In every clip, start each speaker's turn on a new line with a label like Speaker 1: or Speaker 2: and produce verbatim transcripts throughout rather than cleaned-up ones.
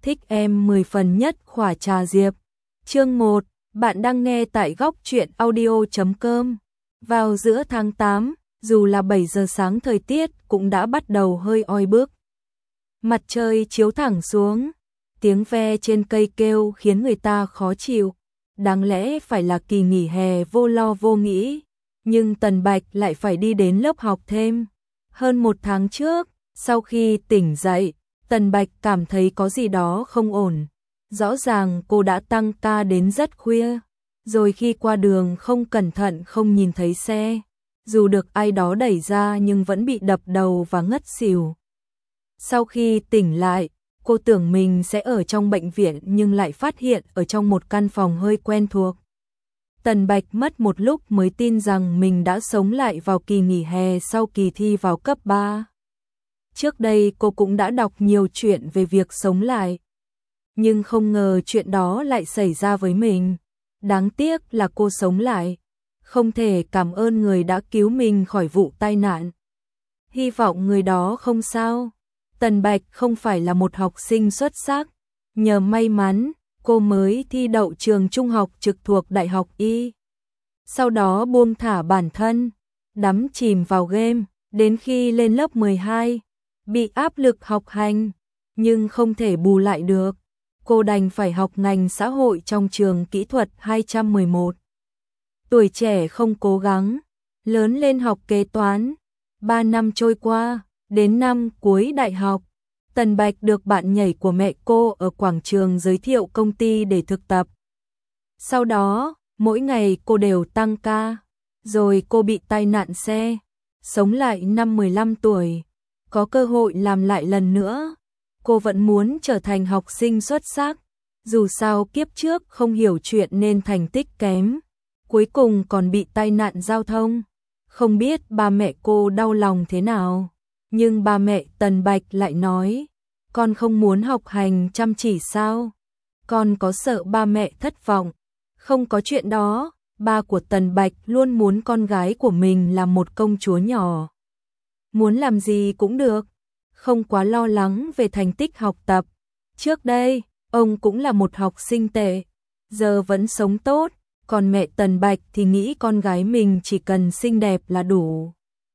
Speaker 1: thích em mười phần nhất khỏa trà diệp. Chương một, bạn đang nghe tại góc truyện audio chấm com. Vào giữa tháng tám, dù là bảy giờ sáng thời tiết cũng đã bắt đầu hơi oi bức. Mặt trời chiếu thẳng xuống, tiếng ve trên cây kêu khiến người ta khó chịu. Đáng lẽ phải là kỳ nghỉ hè vô lo vô nghĩ, nhưng Tần Bạch lại phải đi đến lớp học thêm. Hơn một tháng trước, sau khi tỉnh dậy, Tần Bạch cảm thấy có gì đó không ổn. Rõ ràng cô đã tăng ca đến rất khuya, rồi khi qua đường không cẩn thận không nhìn thấy xe. Dù được ai đó đẩy ra nhưng vẫn bị đập đầu và ngất xỉu. Sau khi tỉnh lại, cô tưởng mình sẽ ở trong bệnh viện nhưng lại phát hiện ở trong một căn phòng hơi quen thuộc. Tần Bạch mất một lúc mới tin rằng mình đã sống lại vào kỳ nghỉ hè sau kỳ thi vào cấp ba. Trước đây cô cũng đã đọc nhiều chuyện về việc sống lại. Nhưng không ngờ chuyện đó lại xảy ra với mình. Đáng tiếc là cô sống lại. Không thể cảm ơn người đã cứu mình khỏi vụ tai nạn. Hy vọng người đó không sao. Tần Bạch không phải là một học sinh xuất sắc. Nhờ may mắn, cô mới thi đậu trường trung học trực thuộc Đại học Y. Sau đó buông thả bản thân, đắm chìm vào game, đến khi lên lớp mười hai, bị áp lực học hành, nhưng không thể bù lại được. Cô đành phải học ngành xã hội trong trường kỹ thuật hai trăm mười một. Tuổi trẻ không cố gắng, lớn lên học kế toán. Ba năm trôi qua, đến năm cuối đại học, Tần Bạch được bạn nhảy của mẹ cô ở quảng trường giới thiệu công ty để thực tập. Sau đó, mỗi ngày cô đều tăng ca, rồi cô bị tai nạn xe, sống lại năm mười lăm tuổi, có cơ hội làm lại lần nữa. Cô vẫn muốn trở thành học sinh xuất sắc, dù sao kiếp trước không hiểu chuyện nên thành tích kém, cuối cùng còn bị tai nạn giao thông. Không biết ba mẹ cô đau lòng thế nào, nhưng ba mẹ Tần Bạch lại nói, con không muốn học hành chăm chỉ sao? Con có sợ ba mẹ thất vọng? Không có chuyện đó, ba của Tần Bạch luôn muốn con gái của mình là một công chúa nhỏ. Muốn làm gì cũng được, không quá lo lắng về thành tích học tập. Trước đây, ông cũng là một học sinh tệ, giờ vẫn sống tốt, còn mẹ Tần Bạch thì nghĩ con gái mình chỉ cần xinh đẹp là đủ.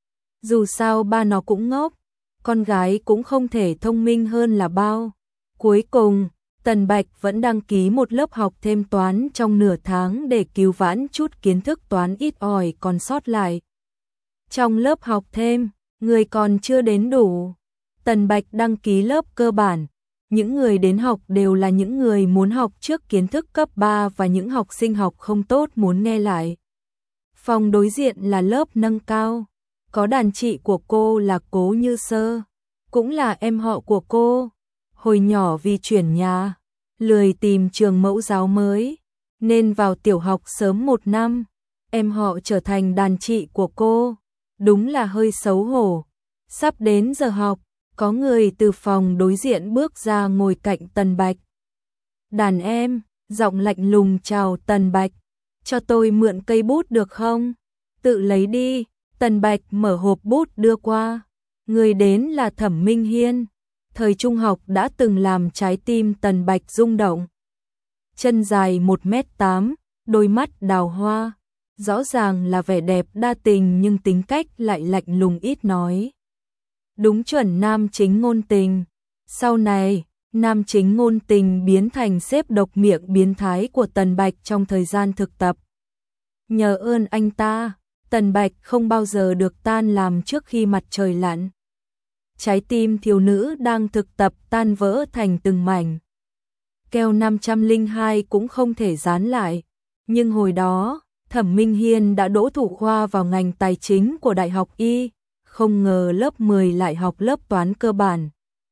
Speaker 1: Dù sao ba nó cũng ngốc, con gái cũng không thể thông minh hơn là bao. Cuối cùng, Tần Bạch vẫn đăng ký một lớp học thêm toán trong nửa tháng để cứu vãn chút kiến thức toán ít ỏi còn sót lại. Trong lớp học thêm, người còn chưa đến đủ. Tần Bạch đăng ký lớp cơ bản. Những người đến học đều là những người muốn học trước kiến thức cấp ba và những học sinh học không tốt muốn nghe lại. Phòng đối diện là lớp nâng cao. Có đàn chị của cô là Cố Như Sơ, cũng là em họ của cô. Hồi nhỏ vì chuyển nhà, lười tìm trường mẫu giáo mới, nên vào tiểu học sớm một năm, em họ trở thành đàn chị của cô. Đúng là hơi xấu hổ. Sắp đến giờ học, có người từ phòng đối diện bước ra ngồi cạnh Tần Bạch. Đàn em, giọng lạnh lùng chào Tần Bạch, cho tôi mượn cây bút được không? Tự lấy đi. Tần Bạch mở hộp bút đưa qua. Người đến là Thẩm Minh Hiên. Thời trung học đã từng làm trái tim Tần Bạch rung động. Chân dài một mét tám, đôi mắt đào hoa. Rõ ràng là vẻ đẹp đa tình nhưng tính cách lại lạnh lùng ít nói. Đúng chuẩn nam chính ngôn tình. Sau này, nam chính ngôn tình biến thành sếp độc miệng biến thái của Tần Bạch trong thời gian thực tập. Nhờ ơn anh ta, Tần Bạch không bao giờ được tan làm trước khi mặt trời lặn. Trái tim thiếu nữ đang thực tập tan vỡ thành từng mảnh. Keo năm trăm lẻ hai cũng không thể dán lại. Nhưng hồi đó, Thẩm Minh Hiên đã đỗ thủ khoa vào ngành tài chính của Đại học Y. Không ngờ lớp mười lại học lớp toán cơ bản.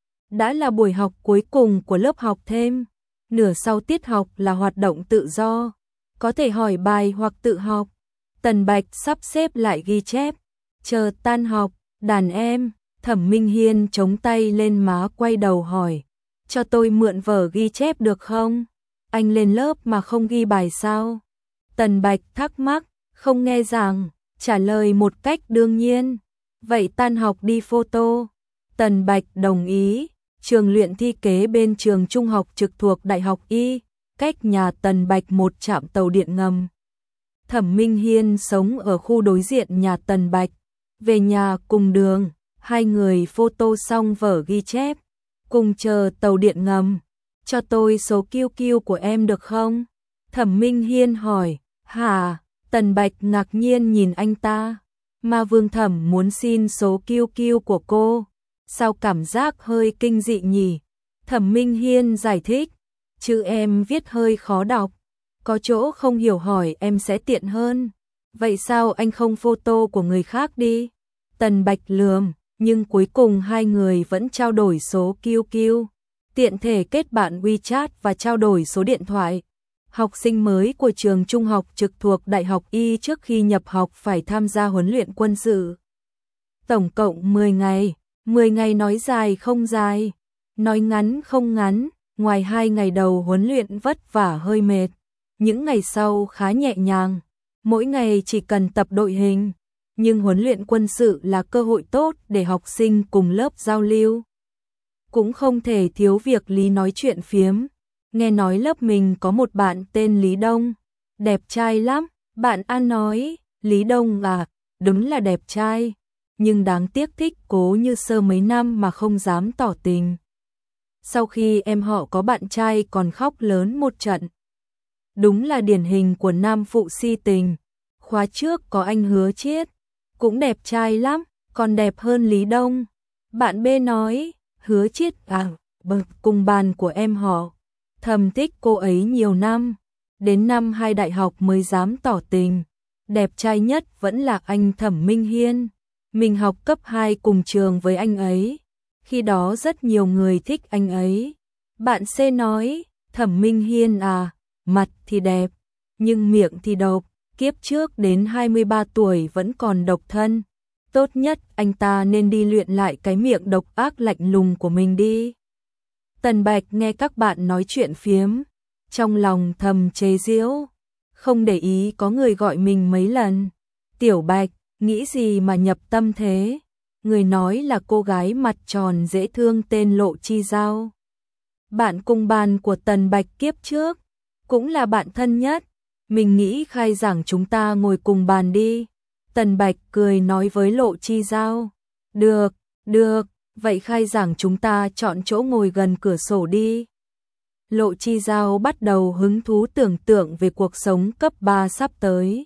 Speaker 1: Đã là buổi học cuối cùng của lớp học thêm. Nửa sau tiết học là hoạt động tự do. Có thể hỏi bài hoặc tự học. Tần Bạch sắp xếp lại ghi chép. Chờ tan học, đàn em. Thẩm Minh Hiên chống tay lên má quay đầu hỏi. Cho tôi mượn vở ghi chép được không? Anh lên lớp mà không ghi bài sao? Tần Bạch thắc mắc, không nghe rằng, trả lời một cách đương nhiên. Vậy tan học đi photo. Tần Bạch đồng ý, trường luyện thi kế bên trường trung học trực thuộc Đại học Y, cách nhà Tần Bạch một trạm tàu điện ngầm. Thẩm Minh Hiên sống ở khu đối diện nhà Tần Bạch, về nhà cùng đường, hai người photo xong vở ghi chép, cùng chờ tàu điện ngầm. Cho tôi số kiu kiu của em được không? Thẩm Minh Hiên hỏi. Hả? Tần Bạch ngạc nhiên nhìn anh ta. Mà Vương Thẩm muốn xin số kiu kiu của cô. Sao cảm giác hơi kinh dị nhỉ? Thẩm Minh Hiên giải thích. Chữ em viết hơi khó đọc. Có chỗ không hiểu hỏi em sẽ tiện hơn. Vậy sao anh không photo của người khác đi? Tần Bạch lườm, nhưng cuối cùng hai người vẫn trao đổi số kiu kiu. Tiện thể kết bạn WeChat và trao đổi số điện thoại. Học sinh mới của trường trung học trực thuộc Đại học Y trước khi nhập học phải tham gia huấn luyện quân sự. Tổng cộng mười ngày, mười ngày nói dài không dài, nói ngắn không ngắn, ngoài hai ngày đầu huấn luyện vất vả hơi mệt, những ngày sau khá nhẹ nhàng, mỗi ngày chỉ cần tập đội hình, nhưng huấn luyện quân sự là cơ hội tốt để học sinh cùng lớp giao lưu. Cũng không thể thiếu việc Lý nói chuyện phiếm. Nghe nói lớp mình có một bạn tên Lý Đông, đẹp trai lắm. Bạn An nói, Lý Đông à, đúng là đẹp trai, nhưng đáng tiếc thích Cố Như Sơ mấy năm mà không dám tỏ tình. Sau khi em họ có bạn trai còn khóc lớn một trận. Đúng là điển hình của nam phụ si tình. Khóa trước có anh Hứa Chiết, cũng đẹp trai lắm, còn đẹp hơn Lý Đông. Bạn B nói, Hứa Chiết à, bậc cùng bàn của em họ, thầm thích cô ấy nhiều năm, đến năm hai đại học mới dám tỏ tình. Đẹp trai nhất vẫn là anh Thẩm Minh Hiên, mình học cấp hai cùng trường với anh ấy, khi đó rất nhiều người thích anh ấy. Bạn C nói, Thẩm Minh Hiên à, mặt thì đẹp, nhưng miệng thì độc, kiếp trước đến hai mươi ba tuổi vẫn còn độc thân. Tốt nhất anh ta nên đi luyện lại cái miệng độc ác lạnh lùng của mình đi. Tần Bạch nghe các bạn nói chuyện phiếm, trong lòng thầm chế giễu, không để ý có người gọi mình mấy lần. Tiểu Bạch, nghĩ gì mà nhập tâm thế? Người nói là cô gái mặt tròn dễ thương tên Lộ Chi Giao. Bạn cùng bàn của Tần Bạch kiếp trước, cũng là bạn thân nhất. Mình nghĩ khai giảng chúng ta ngồi cùng bàn đi. Tần Bạch cười nói với Lộ Chi Giao. Được, được, vậy khai giảng chúng ta chọn chỗ ngồi gần cửa sổ đi. Lộ Chi Giao bắt đầu hứng thú tưởng tượng về cuộc sống cấp ba sắp tới.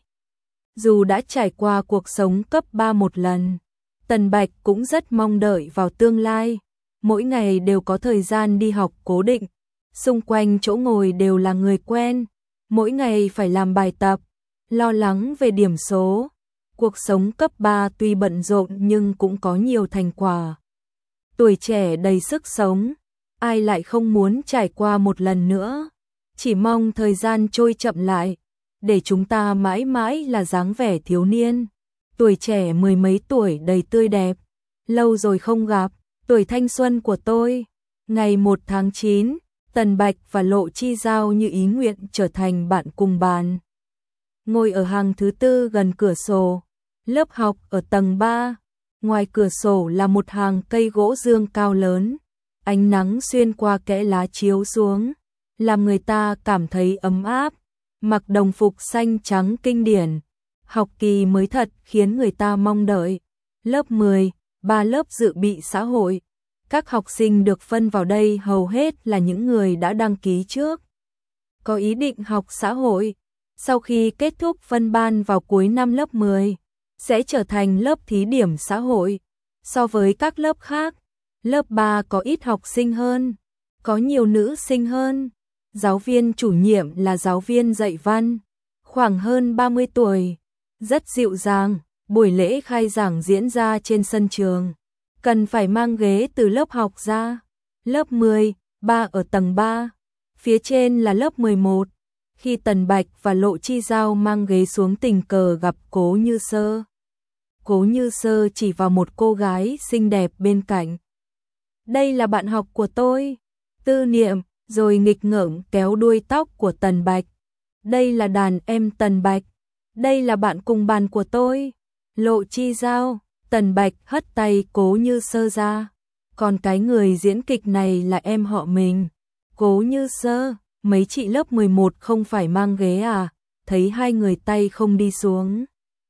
Speaker 1: Dù đã trải qua cuộc sống cấp ba một lần, Tần Bạch cũng rất mong đợi vào tương lai. Mỗi ngày đều có thời gian đi học cố định, xung quanh chỗ ngồi đều là người quen, mỗi ngày phải làm bài tập, lo lắng về điểm số. Cuộc sống cấp ba tuy bận rộn nhưng cũng có nhiều thành quả. Tuổi trẻ đầy sức sống, ai lại không muốn trải qua một lần nữa. Chỉ mong thời gian trôi chậm lại, để chúng ta mãi mãi là dáng vẻ thiếu niên. Tuổi trẻ mười mấy tuổi đầy tươi đẹp, lâu rồi không gặp, tuổi thanh xuân của tôi. Ngày một tháng chín, Tần Bạch và Lộ Chi Giao như ý nguyện trở thành bạn cùng bàn. Ngồi ở hàng thứ tư gần cửa sổ, lớp học ở tầng ba, ngoài cửa sổ là một hàng cây gỗ dương cao lớn, ánh nắng xuyên qua kẽ lá chiếu xuống, làm người ta cảm thấy ấm áp. Mặc đồng phục xanh trắng kinh điển, học kỳ mới thật khiến người ta mong đợi. Lớp mười, ba lớp dự bị xã hội. Các học sinh được phân vào đây hầu hết là những người đã đăng ký trước, có ý định học xã hội. Sau khi kết thúc phân ban vào cuối năm lớp mười, sẽ trở thành lớp thí điểm xã hội. So với các lớp khác, lớp ba có ít học sinh hơn, có nhiều nữ sinh hơn. Giáo viên chủ nhiệm là giáo viên dạy văn, khoảng hơn ba mươi tuổi, rất dịu dàng. Buổi lễ khai giảng diễn ra trên sân trường, cần phải mang ghế từ lớp học ra. Lớp mười, ba ở tầng ba, phía trên là lớp mười một. Khi Tần Bạch và Lộ Chi Giao mang ghế xuống tình cờ gặp Cố Như Sơ. Cố Như Sơ chỉ vào một cô gái xinh đẹp bên cạnh. Đây là bạn học của tôi, Tư Niệm, rồi nghịch ngợm kéo đuôi tóc của Tần Bạch. Đây là đàn em Tần Bạch, đây là bạn cùng bàn của tôi, Lộ Chi Giao. Tần Bạch hất tay Cố Như Sơ ra. Còn cái người diễn kịch này là em họ mình, Cố Như Sơ. Mấy chị lớp mười một không phải mang ghế à? Thấy hai người tay không đi xuống.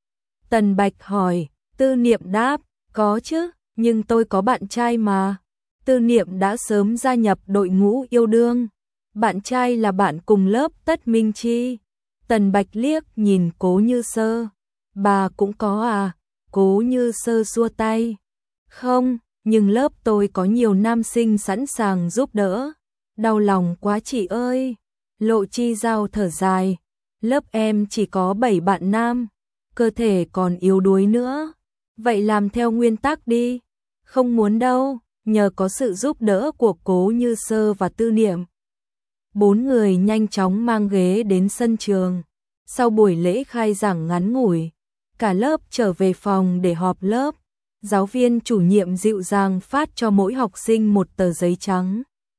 Speaker 1: Tần Bạch hỏi, Tư Niệm đáp, có chứ, nhưng tôi có bạn trai mà. Tư Niệm đã sớm gia nhập đội ngũ yêu đương. Bạn trai là bạn cùng lớp Tất Minh Chi. Tần Bạch liếc nhìn Cố Như Sơ. Bà cũng có à? Cố Như Sơ xua tay. Không, nhưng lớp tôi có nhiều nam sinh sẵn sàng giúp đỡ. Đau lòng quá chị ơi. Lộ Chi Giao thở dài. Lớp em chỉ có bảy bạn nam, cơ thể còn yếu đuối nữa. Vậy làm theo nguyên tắc đi. Không muốn đâu, nhờ có sự giúp đỡ của Cố Như Sơ và Tư Niệm. Bốn người nhanh chóng mang ghế đến sân trường. Sau buổi lễ khai giảng ngắn ngủi, cả lớp trở về phòng để họp lớp. Giáo viên chủ nhiệm dịu dàng phát cho mỗi học sinh một tờ giấy trắng.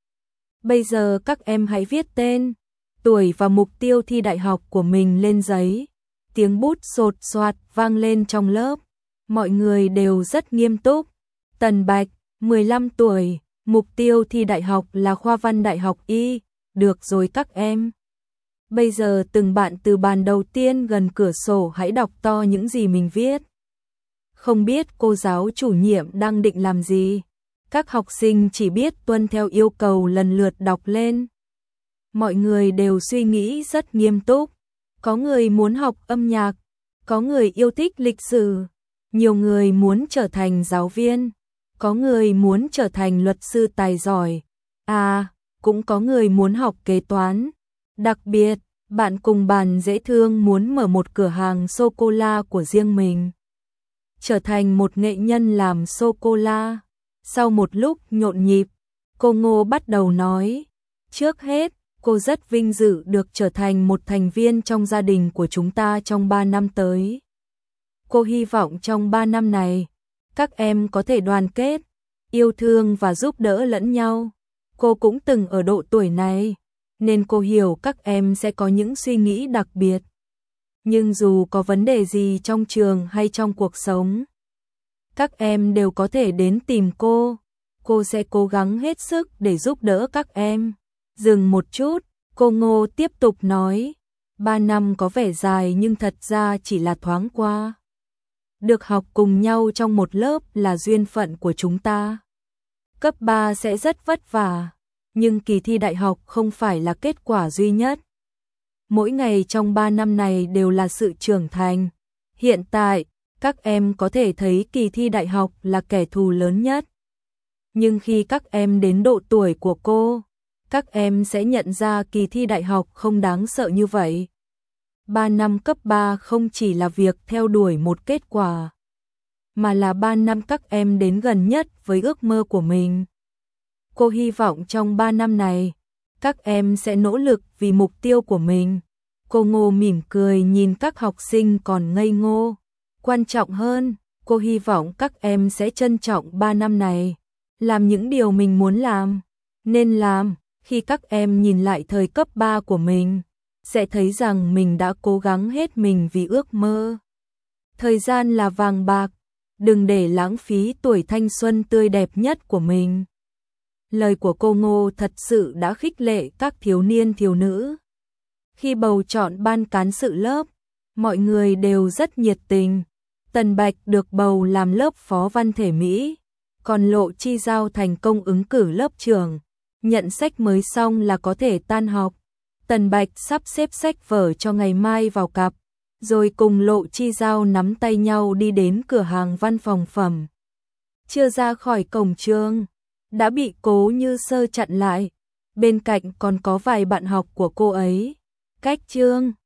Speaker 1: Bây giờ các em hãy viết tên, tuổi và mục tiêu thi đại học của mình lên giấy. Tiếng bút sột soạt vang lên trong lớp. Mọi người đều rất nghiêm túc. Tần Bạch, mười lăm tuổi, mục tiêu thi đại học là khoa văn đại học Y. Được rồi các em. Bây giờ từng bạn từ bàn đầu tiên gần cửa sổ hãy đọc to những gì mình viết. Không biết cô giáo chủ nhiệm đang định làm gì. Các học sinh chỉ biết tuân theo yêu cầu lần lượt đọc lên. Mọi người đều suy nghĩ rất nghiêm túc. Có người muốn học âm nhạc, có người yêu thích lịch sử, nhiều người muốn trở thành giáo viên, có người muốn trở thành luật sư tài giỏi. À, cũng có người muốn học kế toán. Đặc biệt, bạn cùng bàn dễ thương muốn mở một cửa hàng sô-cô-la của riêng mình. Trở thành một nghệ nhân làm sô-cô-la. Sau một lúc nhộn nhịp, cô Ngô bắt đầu nói. Trước hết, cô rất vinh dự được trở thành một thành viên trong gia đình của chúng ta trong ba năm tới. Cô hy vọng trong ba năm này, các em có thể đoàn kết, yêu thương và giúp đỡ lẫn nhau. Cô cũng từng ở độ tuổi này, nên cô hiểu các em sẽ có những suy nghĩ đặc biệt. Nhưng dù có vấn đề gì trong trường hay trong cuộc sống, các em đều có thể đến tìm cô. Cô sẽ cố gắng hết sức để giúp đỡ các em. Dừng một chút, cô Ngô tiếp tục nói. Ba năm có vẻ dài nhưng thật ra chỉ là thoáng qua. Được học cùng nhau trong một lớp là duyên phận của chúng ta. Cấp ba sẽ rất vất vả, nhưng kỳ thi đại học không phải là kết quả duy nhất. Mỗi ngày trong ba năm này đều là sự trưởng thành. Hiện tại, các em có thể thấy kỳ thi đại học là kẻ thù lớn nhất. Nhưng khi các em đến độ tuổi của cô, các em sẽ nhận ra kỳ thi đại học không đáng sợ như vậy. Ba năm cấp ba không chỉ là việc theo đuổi một kết quả, mà là ba năm các em đến gần nhất với ước mơ của mình. Cô hy vọng trong ba năm này, các em sẽ nỗ lực vì mục tiêu của mình. Cô Ngô mỉm cười nhìn các học sinh còn ngây ngô. Quan trọng hơn, cô hy vọng các em sẽ trân trọng ba năm này, làm những điều mình muốn làm, nên làm. Khi các em nhìn lại thời cấp ba của mình, sẽ thấy rằng mình đã cố gắng hết mình vì ước mơ. Thời gian là vàng bạc, đừng để lãng phí tuổi thanh xuân tươi đẹp nhất của mình. Lời của cô Ngô thật sự đã khích lệ các thiếu niên thiếu nữ. Khi bầu chọn ban cán sự lớp, mọi người đều rất nhiệt tình. Tần Bạch được bầu làm lớp phó văn thể Mỹ, còn Lộ Chi Giao thành công ứng cử lớp trưởng. Nhận sách mới xong là có thể tan học. Tần Bạch sắp xếp sách vở cho ngày mai vào cặp, rồi cùng Lộ Chi Giao nắm tay nhau đi đến cửa hàng văn phòng phẩm. Chưa ra khỏi cổng trường, đã bị Cố Như Sơ chặn lại. Bên cạnh còn có vài bạn học của cô ấy. Cách Trương